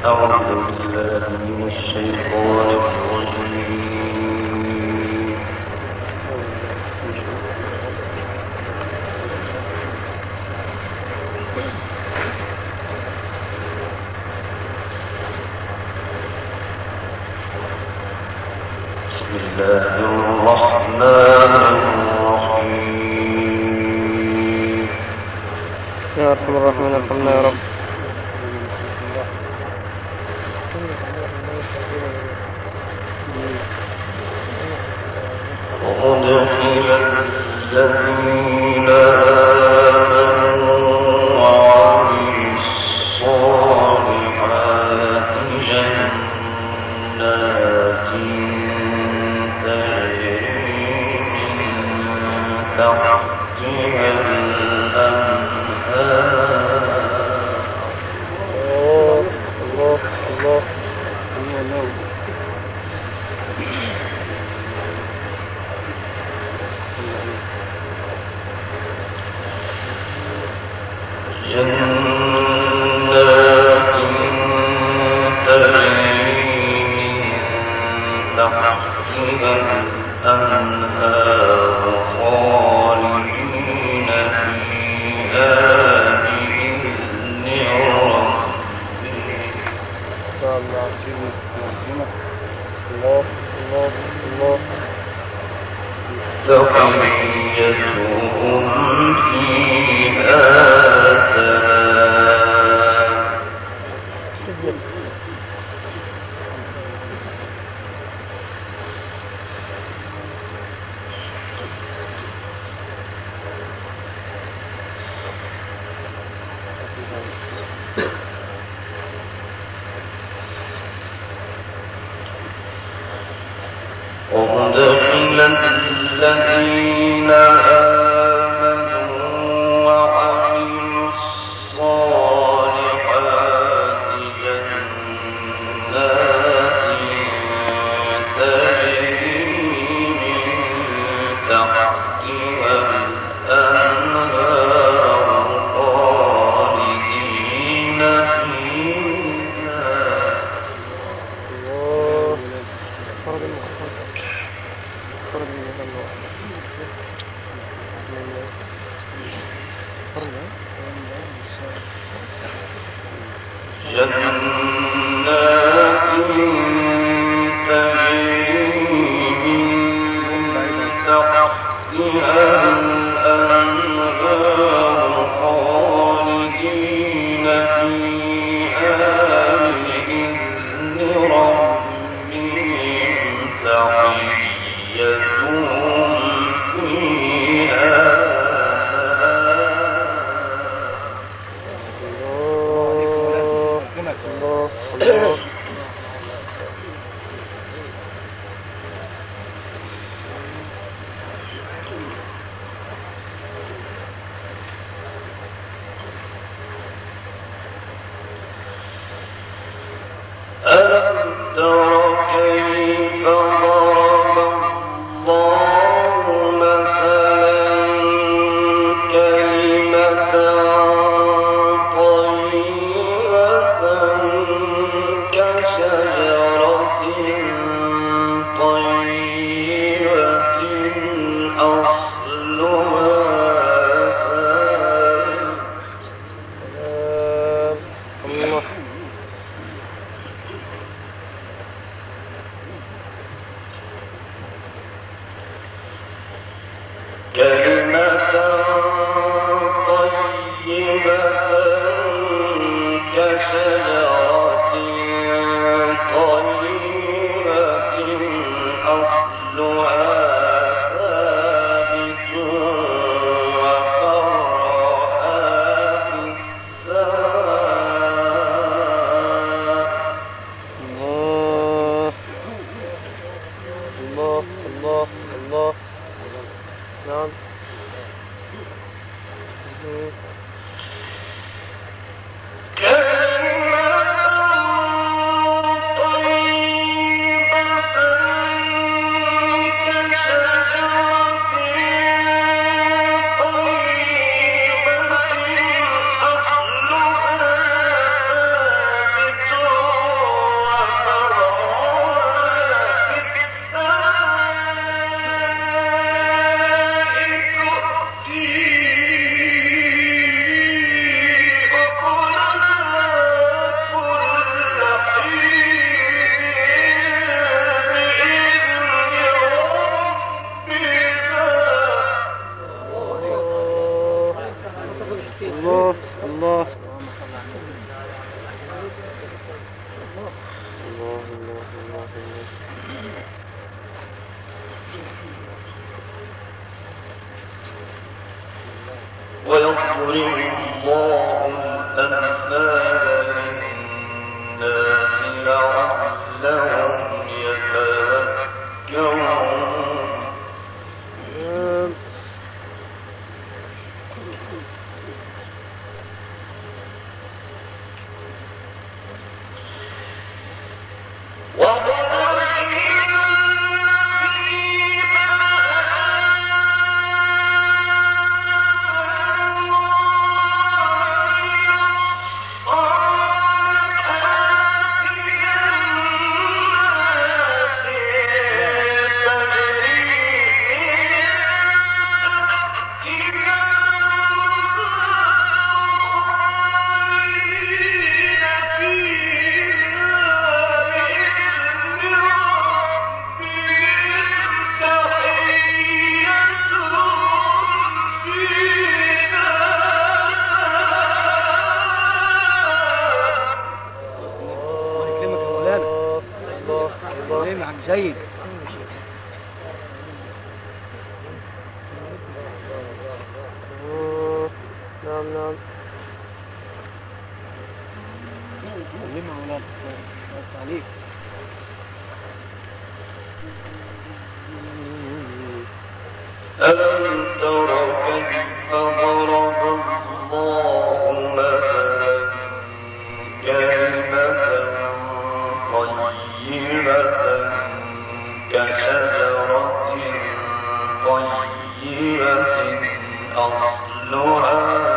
كلمة جيد. نعم كلمة أولاد عليك. ألم تر كيف ضرب الله مثلا كلمة طيبة كشجرة طيبة أصلها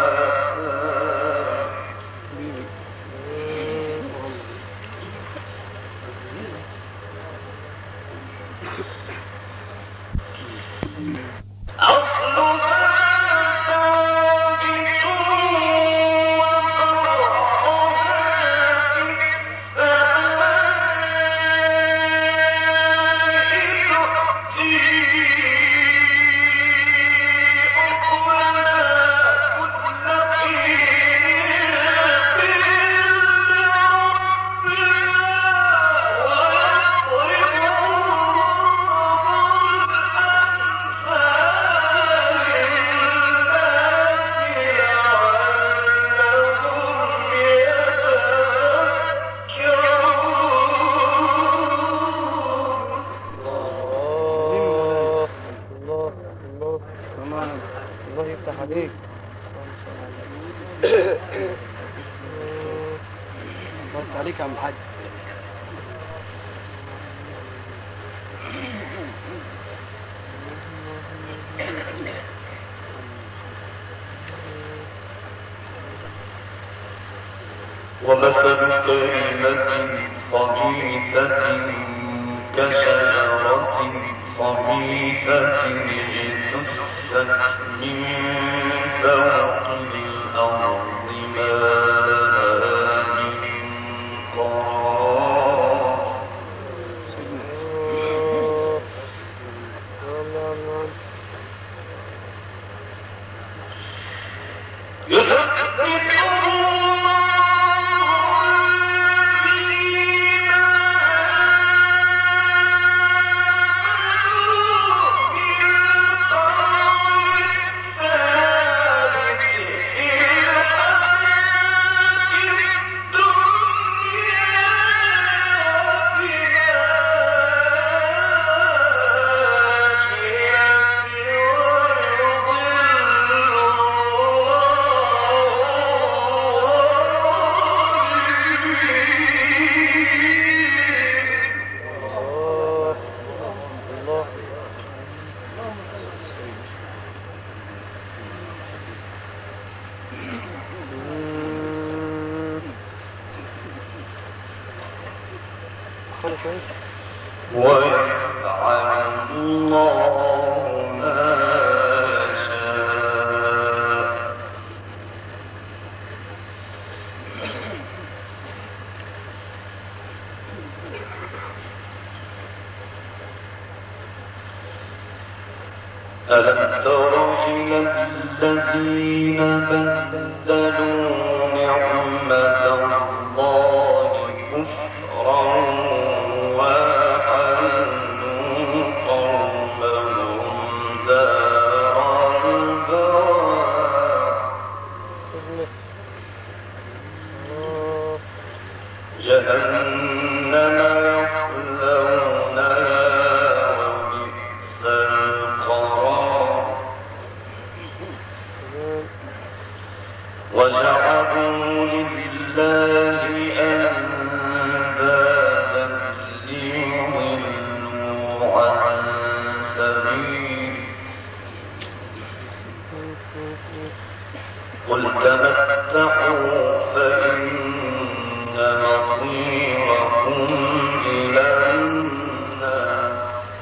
الله يفتح عليك. بس عليك يا عم الحاج. ومثل كلمة خبيثة كشجرة خبيثة اجتثت من فوق الأرض ما لها من قرار ويفعل الله ما يشاء. ألم تر إلى الذين بدلوا نعمة الله كفرا جهنم يصلونها وبئس القرار وجعلوا لله أندادا ليضلوا عن سبيله قل تمتعوا فإن مصيركم إلى النار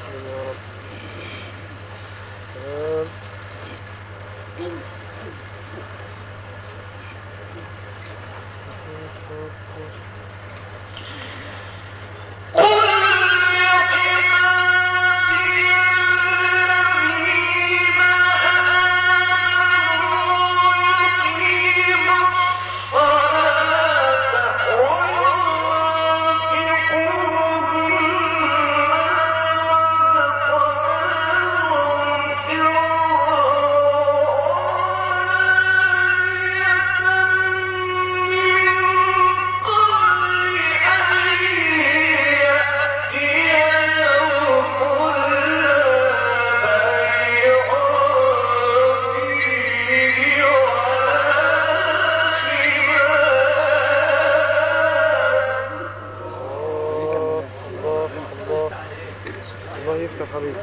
الله يفتح عليك.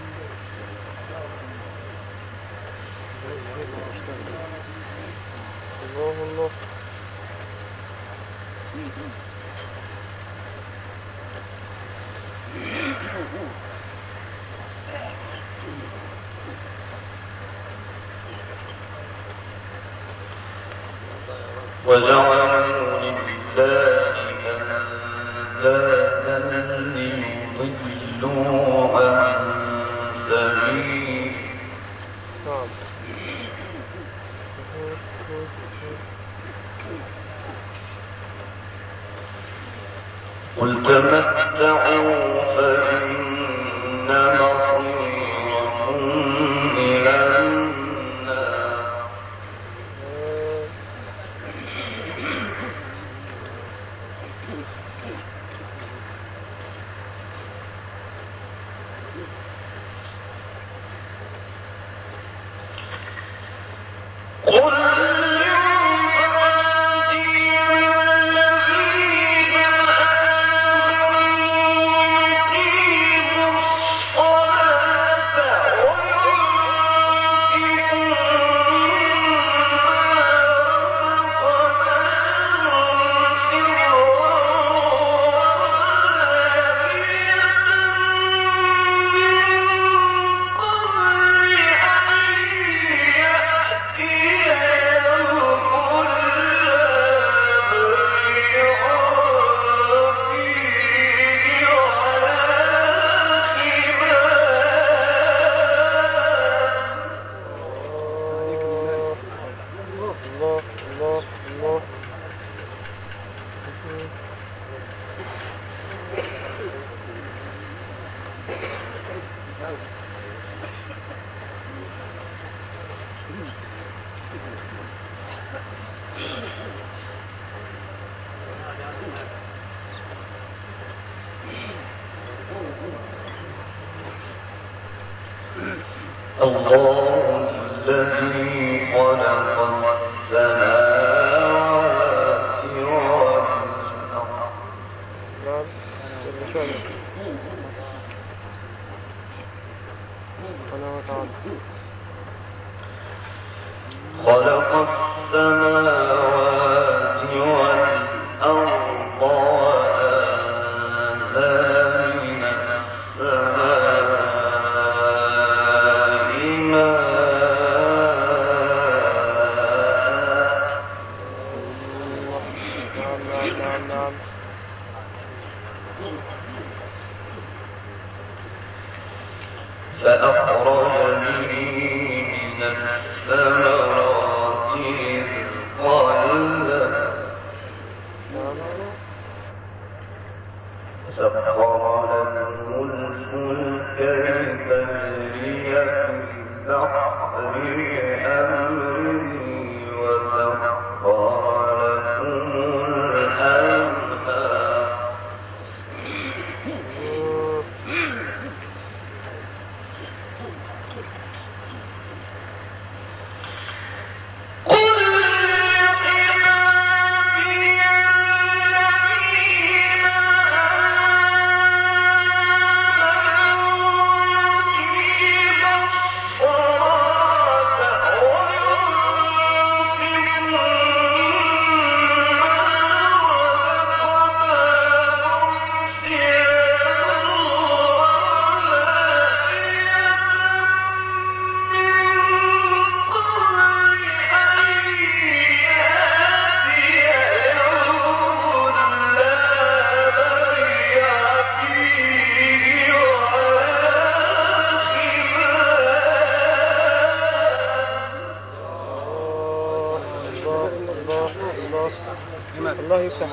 الله الله وجعلوا لله أندادا ليضلوا عن سبيله قل تمتعوا فإن مصيركم إلى النار قل الله الذي خلق السماوات والأرض خلق السماوات والأرض وأنزل من السماء ماء فأخرج به من الثمرات رزقا لكم سخر لكم الفلك لتجري في البحر بأمره وسخر لكم الأنهار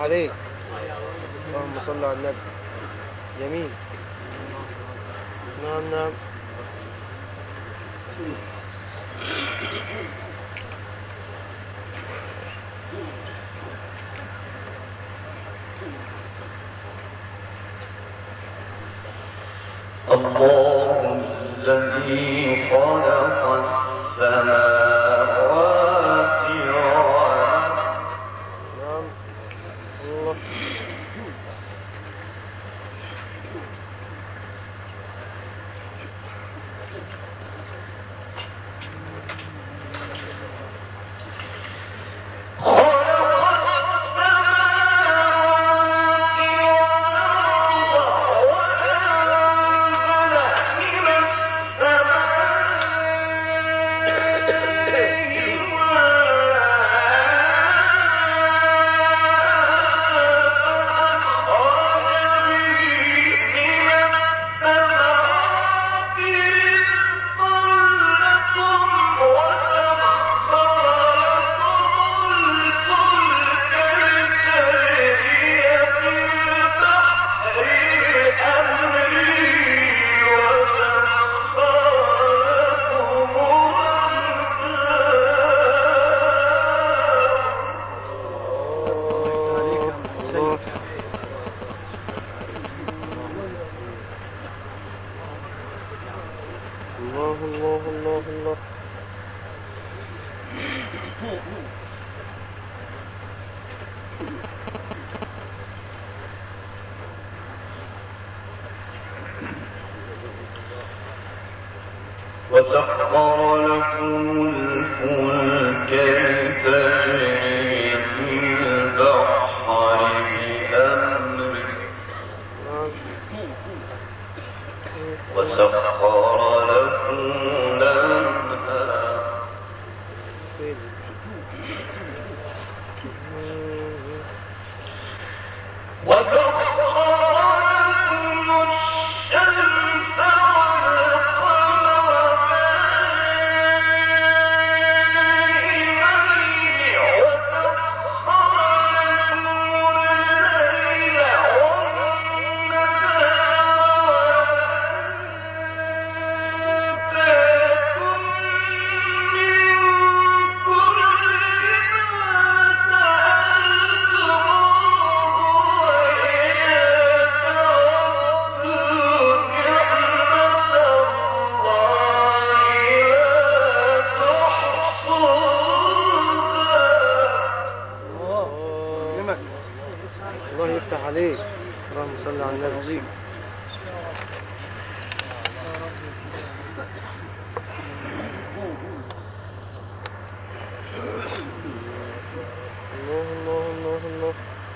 عليك. اللهم صل على النبي. يمين. نعم نعم. الله الذي خلق السماوات والأرض. نعم. الله. الله الله الله الله. وسخر لكم الفلك لتجري في البحر بأمره وسخر لكم الأنهار الله يفتح عليك. اللهم صل على النبي. الله الله الله الله.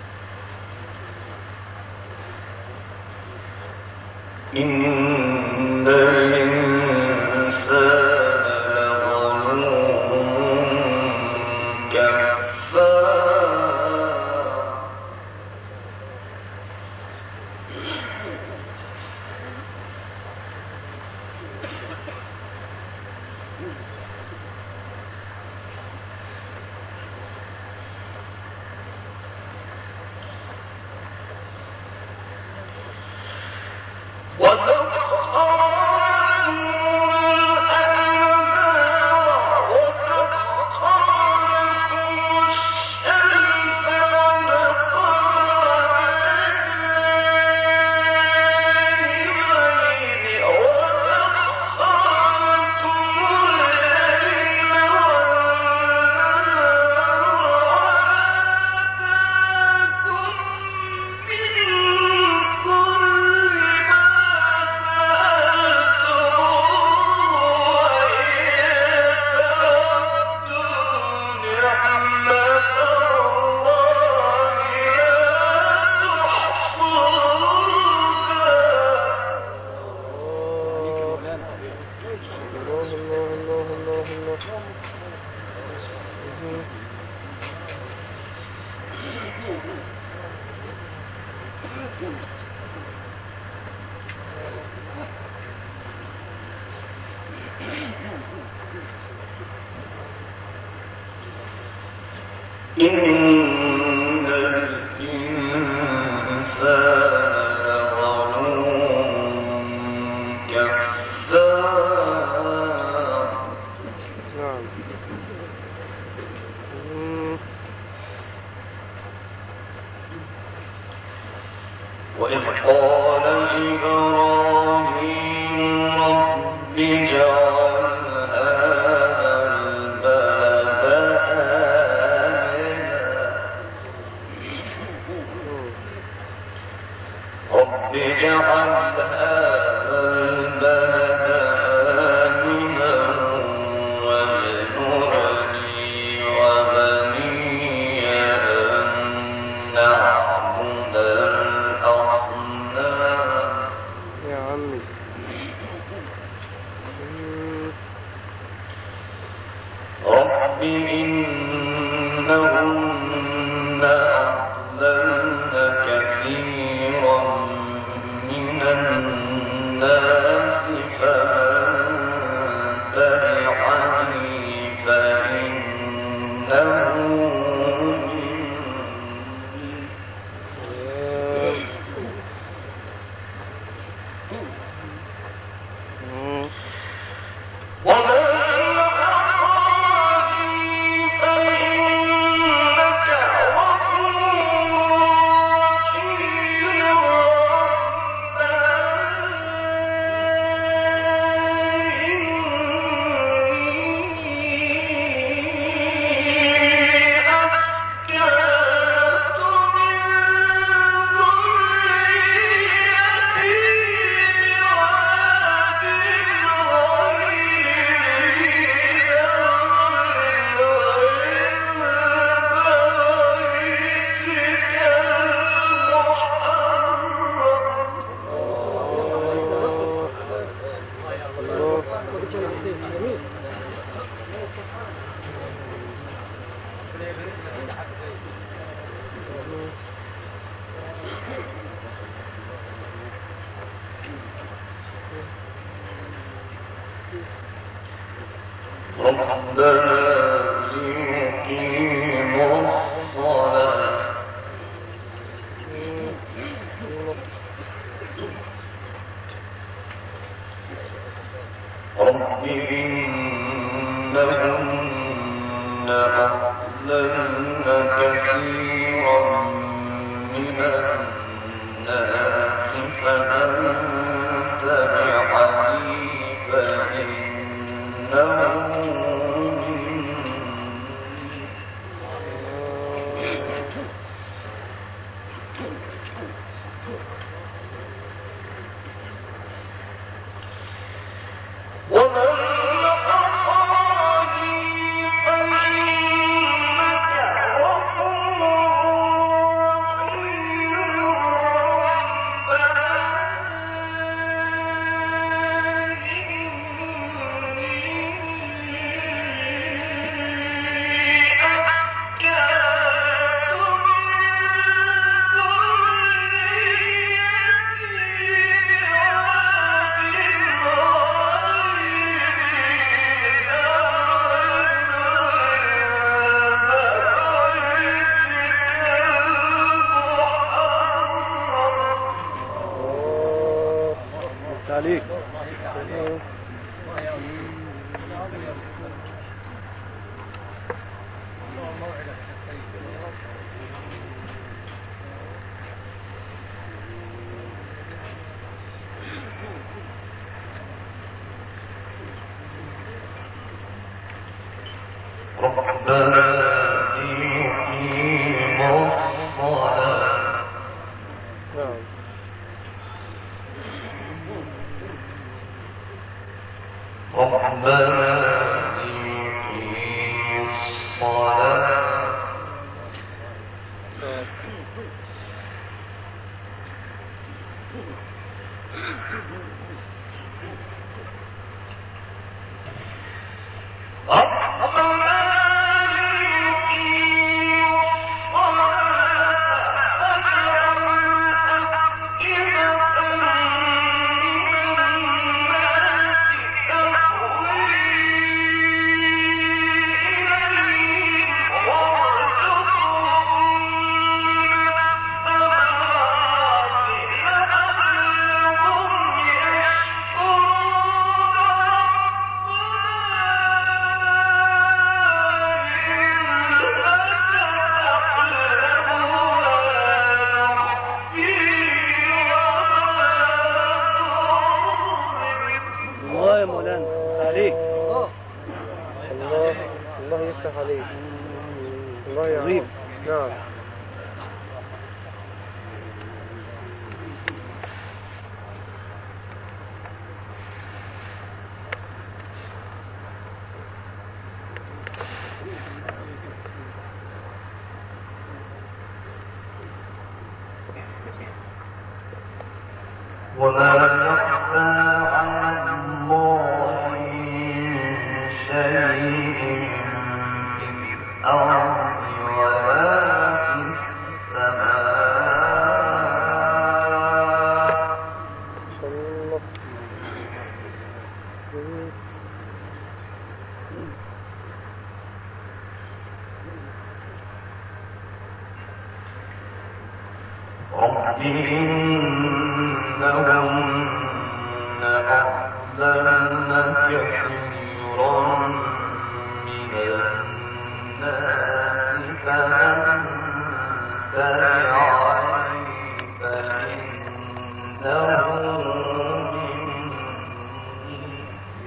إن الإنسان لظلوم كفار. إن الإنسان وإذ قال إبراهيم رب اجعل هذا البلد آمنا رب اجعل هذا البلد آمنا واجنبني وبني أن نعبد الأصنام يا عمي. رب إنهن أضللن كثيرا من الناس فمن تبعني فإنه مني ومن ربنا ليقيموا الصلاة رب إنهن أضللن كثيرا من الناس فمن تبعني فإنه عليك. ربنا ليقيموا الصلاة نعم. ربنا ليقيموا الصلاة يا عظيم. نعم. وما يخفى على الله من شيء في الأرض ولا في السماء. الله. رب إنهن أضللن كثيرا من الناس فمن تبعني فإنه مني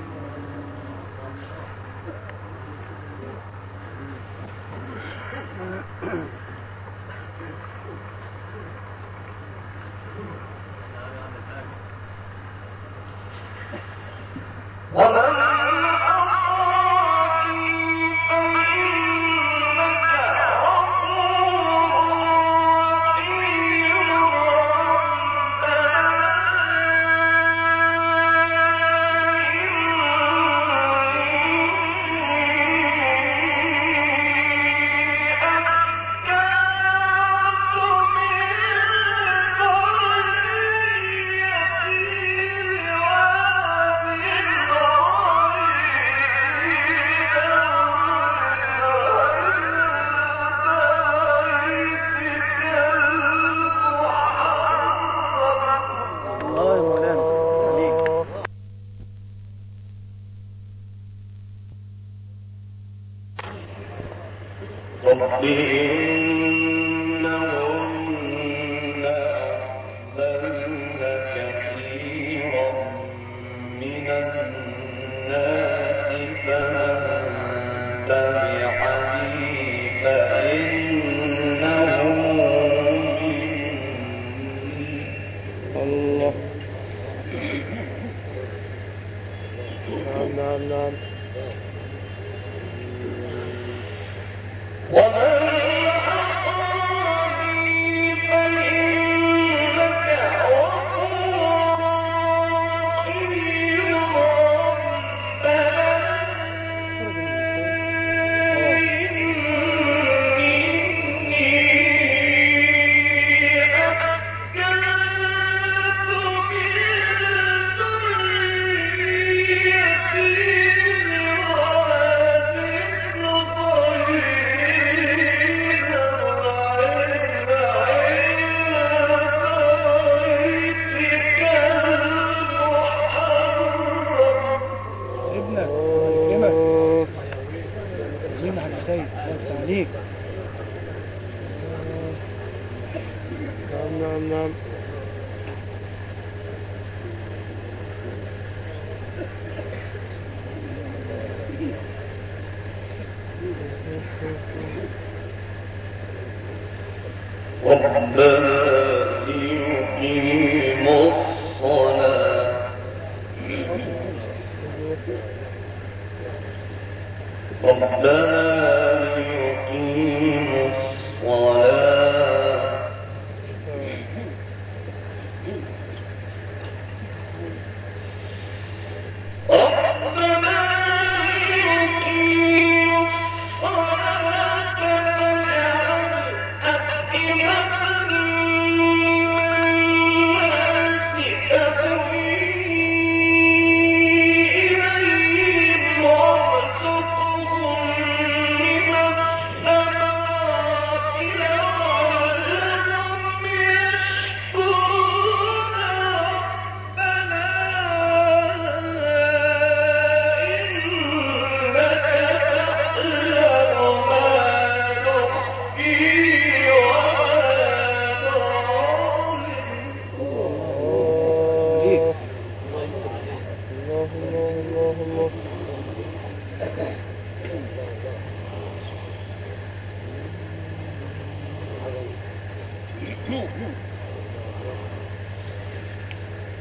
ومن أطاعني فإنك غفور رحيم الله يا مولانا عليك. رب إنهن أضللن كثيرا من الناس فمن تبعني فإنه مني الله. نعم نعم نعم. ومن أطاعني فإنك غفور رحيم ربنا إني أسكنت من ابنك الله يكرمك. عظيم يا حاج سيد، الله يفتح عليك. نعم نعم نعم. ربنا ليقيموا الصلاة ربنا ليقيموا الصلاة ربنا ليقيموا الصلاة فاجعل أفئدة من الناس تهوي إليهم وارزقهم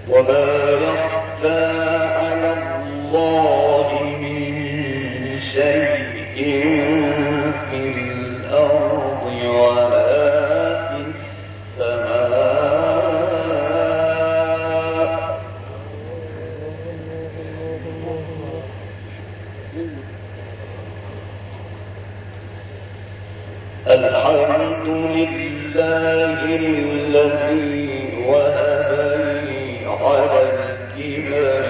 وما يخفى على الله من شيء في الأرض ولا في السماء. الحمد لله الذي وهب لي على الكبر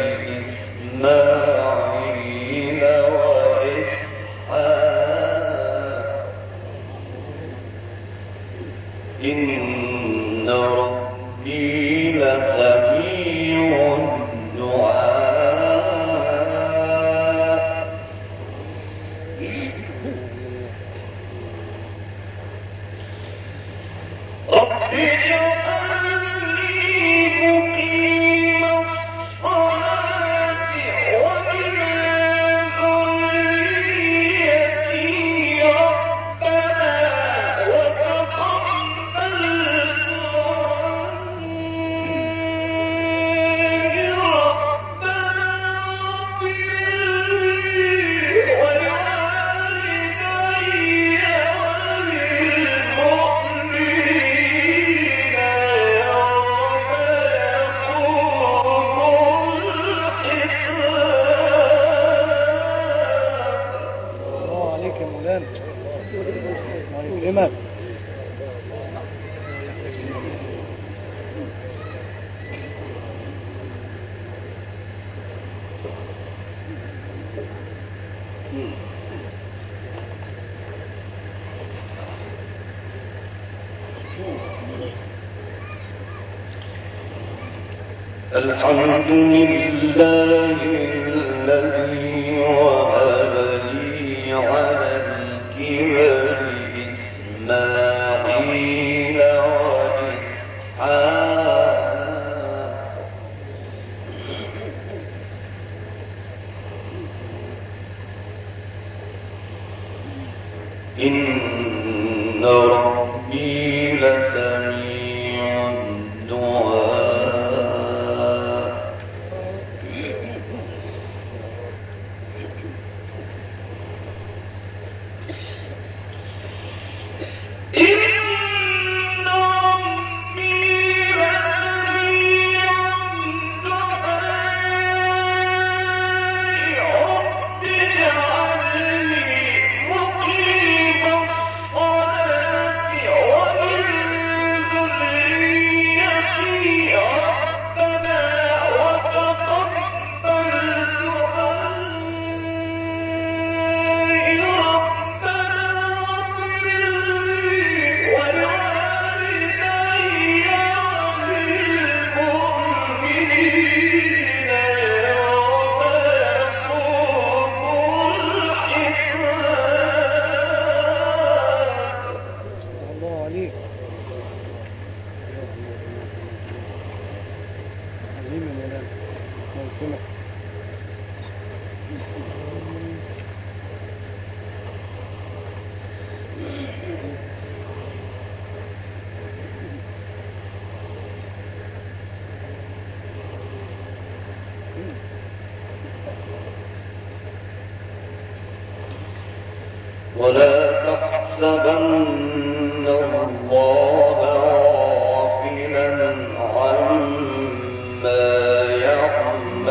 إسماعيل وإسحاق إن ربي لسميع الدعاء. رب اجعلني مقيم الصلاة ومن ذريتي ربنا وتقبل دعائي ربنا اغفر لي ولوالدي وللمؤمنين يوم يقوم الحساب. الله عليك يا مولانا، الله يكرمك. الحمد لله الذي وهب لي على الكبر إسماعيل وإسحاق إن ربي لسميع الدعاء. إن ربي لسميع الدعاء. رب اجعلني مقيم الصلاة ومن ذريتي ربنا وتقبل دعائي ربنا اغفر لي ولوالدي وللمؤمنين يوم يقوم الحساب. الله عليك، عظيم يا مولانا، الله يكرمك. ولا تحسبن الله غافلا عما يعمل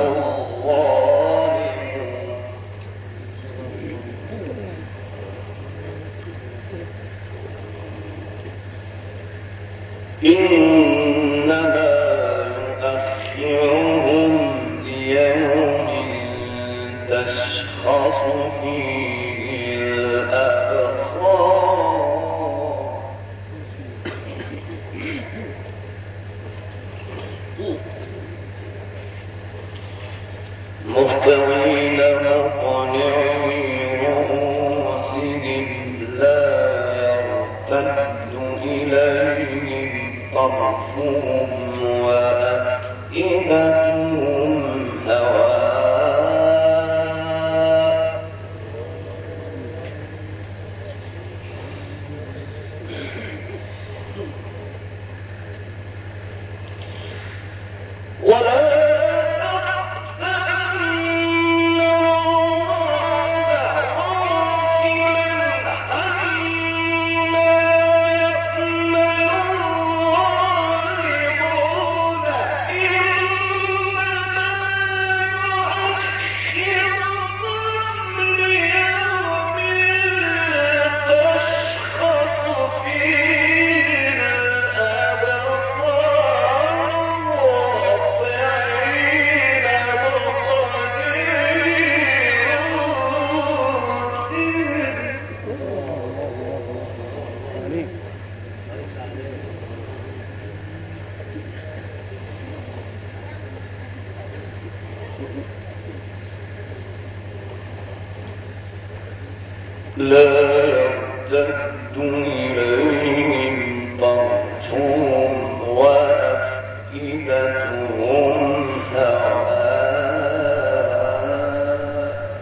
الظالمون إنما يؤخرهم ليوم تشخص فيه الأبصار. مهطعين مقنعي رؤوسهم لا يرتد إليهم طرفهم وأفئدتهم هواء. لا يرتد إليهم طرفهم وأفئدتهم هواء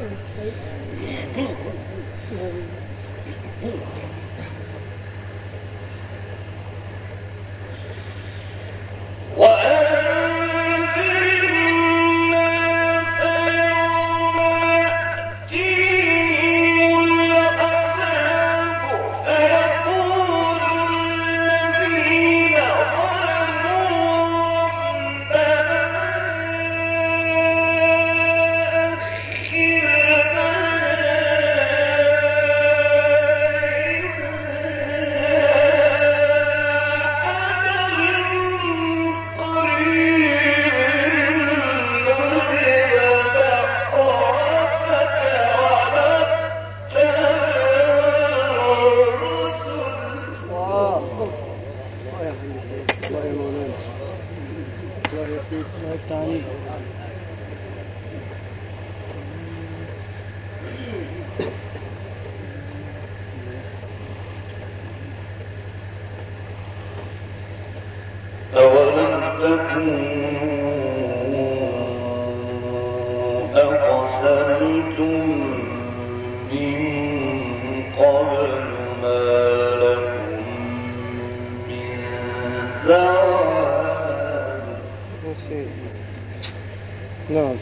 أولم تكونوا أقسمتم من قبل ما لكم من زوال نعم.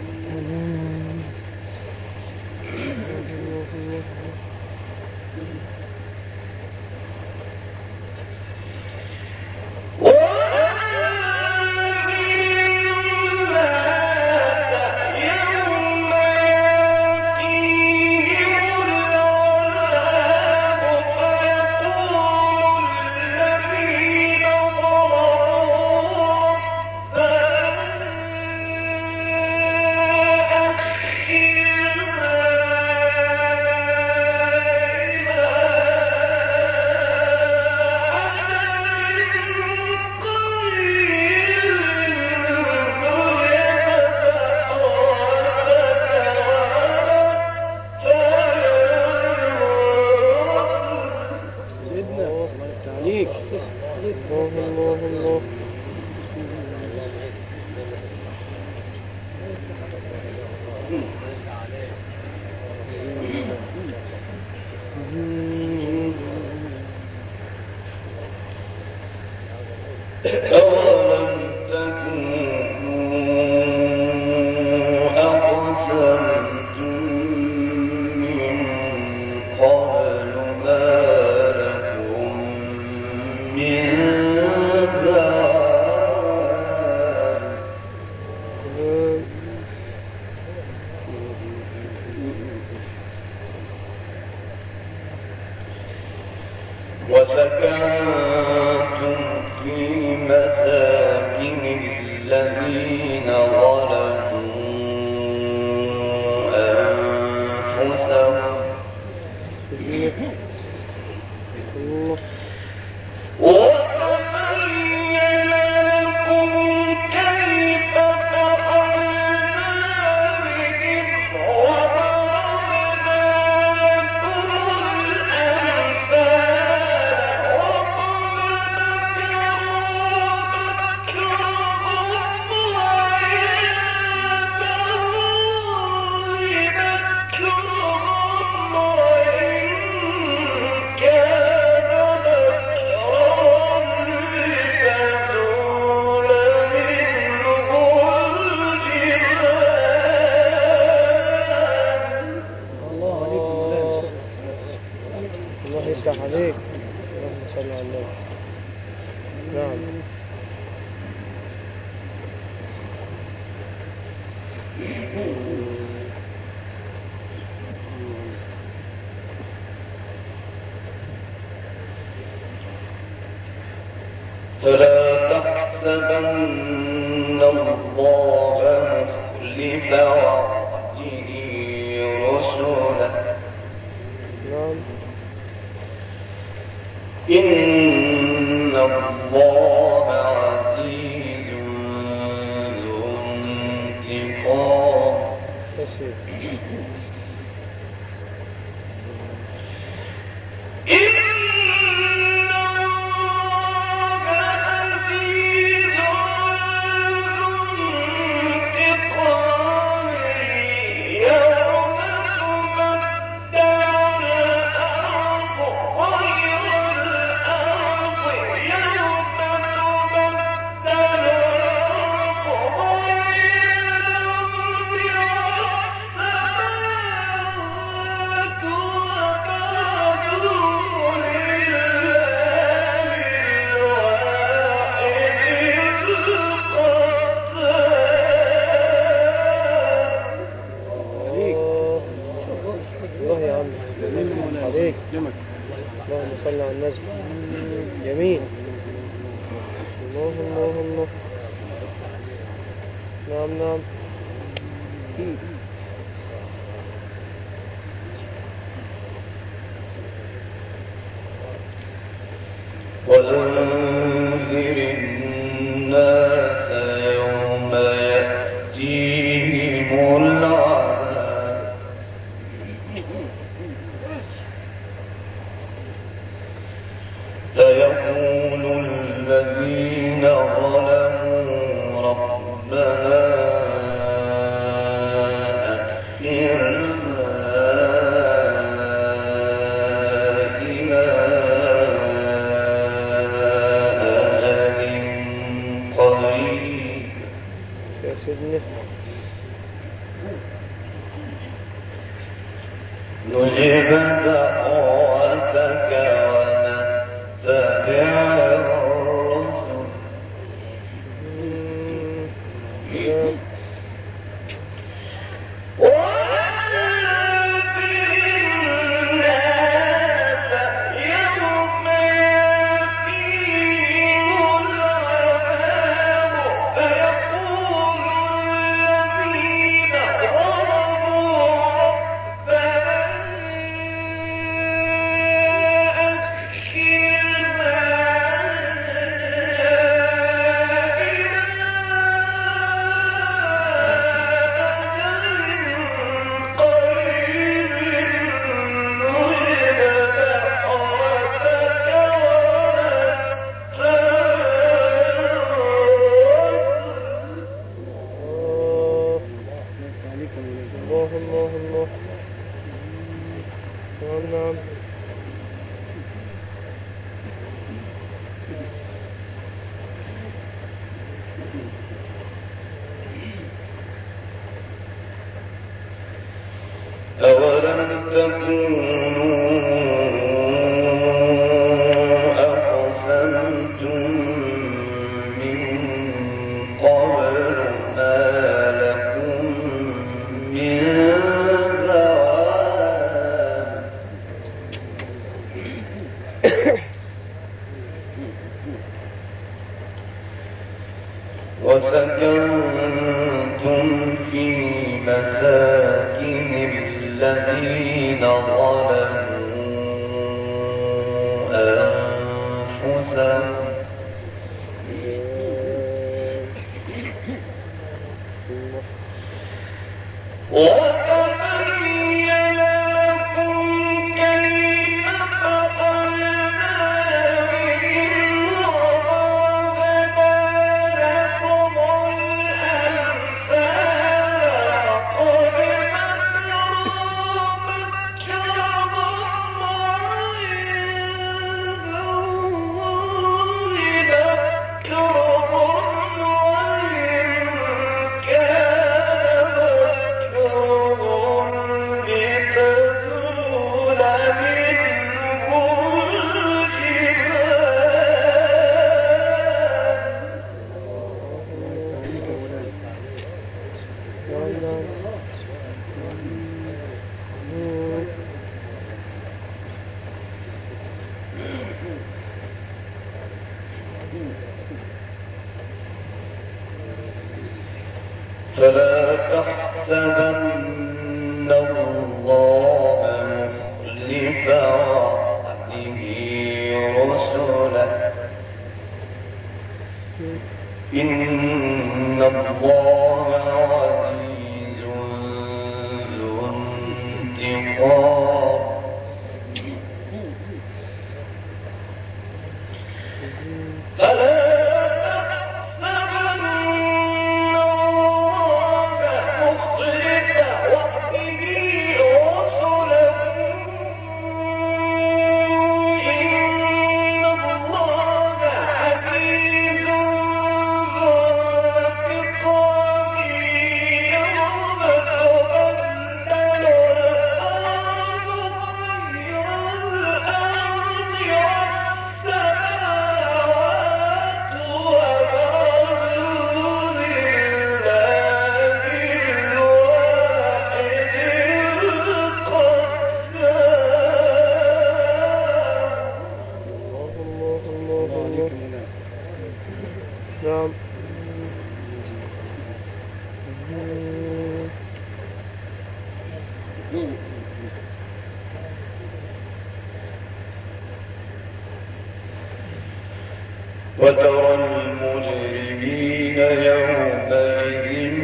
أولم تكونوا أقسمتم من قبل ما لكم من زوال وسكنتم في مساكن الذين ظلموا أنفسهم وتبين لكم كيف فعلنا بهم وضربنا لكم الأمثال وقد مكروا مكرهم وإن كان مكرهم لتزول منه الجبال. الله عليك مولانا. الله يفتح عليك. اللهم صل على النبي. نعم. فلا تحسبن الله مخلف وعده رسله نعم. إن الله عزيز ذو انتقام شيخ. الله يا عم عليك. اللهم صل على النبي. جميل. الله الله الله. نعم نعم. وأنذر الناس يوم يأتيهم العذاب فيقول الذين ظلموا ربنا نجيب دعوتك ونتبع الرسل أولم تكونوا أقسمتم من قبل ما لكم من زوال وسكنتم في مساكن الذين ظلموا أنفسهم وتبين لكم كيف فعلنا بهم وضربنا لكم الأمثال قد فلا تحسبن الله مخلف وعده رسله إن الله عزيز الأبصار فلا نعم. وترى المجرمين يومئذ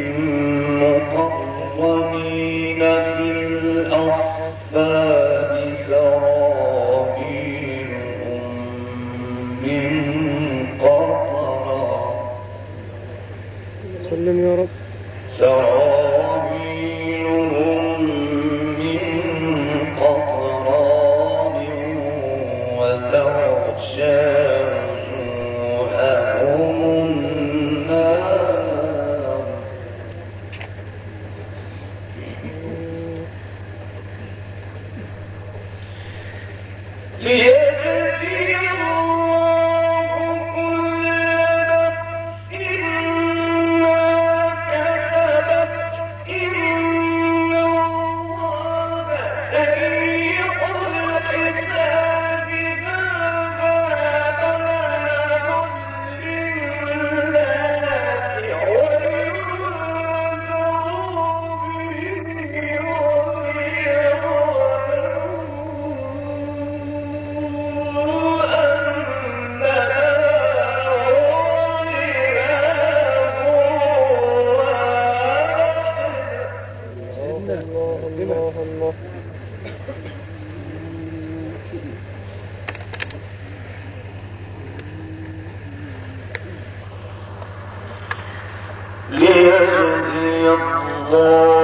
مقرنين في الأصفاد سرابيلهم من قطران سلم يا رب. سرابيلهم من قطران وتغشى وجوههم النار ليجزي الله كل نفس ما كسبت إن الله سريع الحساب هذا بلاغ للناس ولينذروا به الله الله الله. ليجزي الله